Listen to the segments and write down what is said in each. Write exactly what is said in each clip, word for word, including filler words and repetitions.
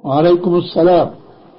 وعليكم السلام.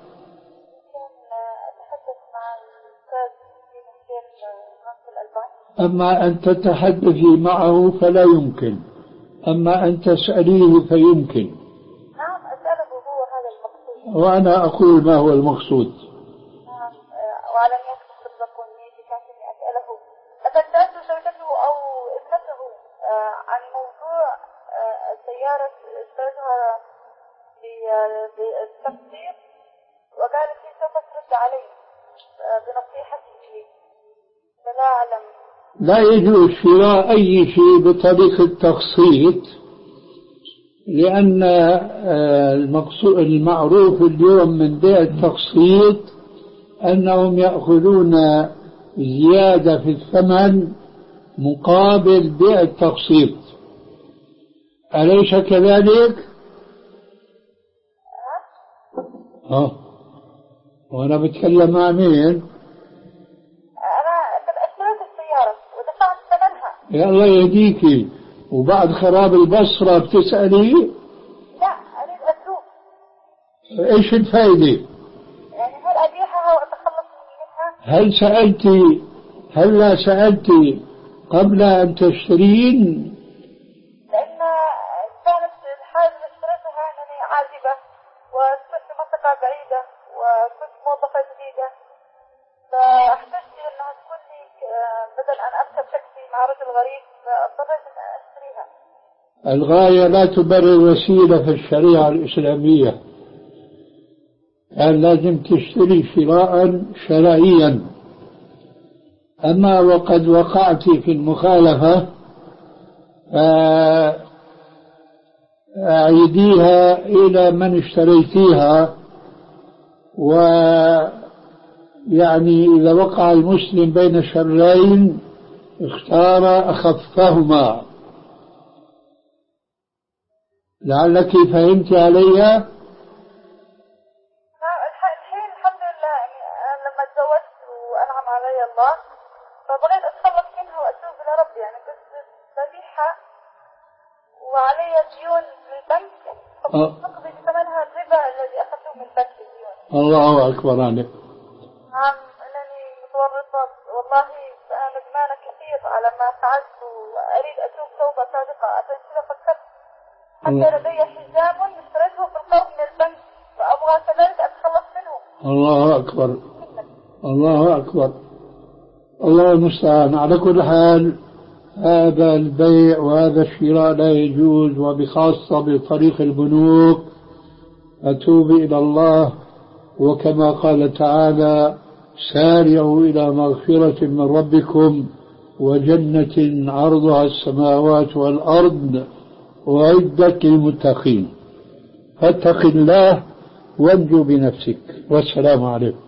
أما أن تتحدثي معه فلا يمكن، أما أن تسأليه فيمكن. نعم أسأله هو هذا المقصود، وأنا أقول ما هو المقصود. نعم وعلى نية تطلقون نيتي كانت إني أسأله. لقد سألت زوجته أو ابنته عن موضوع السيارة اشتريتها بالتقسيط، وقالت لي سوف ترد علي بنصيحته لي، فلا أعلم. لا يجوز شراء أي شيء بطريقة التقسيط، لأن المقصود المعروف اليوم من بيع التقسيط أنهم يأخذون زيادة في الثمن مقابل بيع التقسيط، أليس كذلك؟ ها؟ وأنا بتكلم مع مين؟ يا الله يهديكي، وبعد خراب البصرة بتسألي؟ لا أريد أتوب. إيش الفائدة؟ يعني هل أبيعها وأتخلص منها؟ هل سألتي هل لا سألتي قبل أن تشترين؟ لأن كانت الحاجة اللي اشتريتها أنني عازبة وكنت في منطقة بعيدة وكنت موظفة جديدة، فاحتجت أنها تكون لي بدل أن أركب تاكسي مع رجل غريب، فاضطريت أن أشتريها. الغاية لا تبرر وسيلة في الشريعة الإسلامية، كان لازم تشتري شراء شرعيا. أما وقد وقعت في المخالفة أعيديها إلى من اشتريتيها، ويعني إذا وقع المسلم بين شرين اختار أخفهما. لعلك فهمت علي؟ الحين الحمد لله، يعني أنا لما تزوجت وأنعم علي الله فبغيت أتخلص منها وأتوب إلى ربي. يعني كنت ببيعها وعلي ديون للبنك فأقضي بثمنها الربا الذي أخذته من البنك الديون. الله أكبر عليك. نعم أنني متورطة والله، أنا ندمانة كثير على ما فعلت وأريد أتوب توبة صادقة. عشان كذا فكرت حتى لدي حزام اشتريته بالقرض من البنك وأبغى كذلك أتخلص منه. الله أكبر الله أكبر الله المستعان. على كل حال هذا البيع وهذا الشراء لا يجوز، وبخاصة بطريق البنوك. أتوب إلى الله، وكما قال تعالى: سارعوا إلى مغفرة من ربكم وجنة عرضها السماوات والأرض وعدت للمتقين. فاتق الله وانجو بنفسك. والسلام عليكم.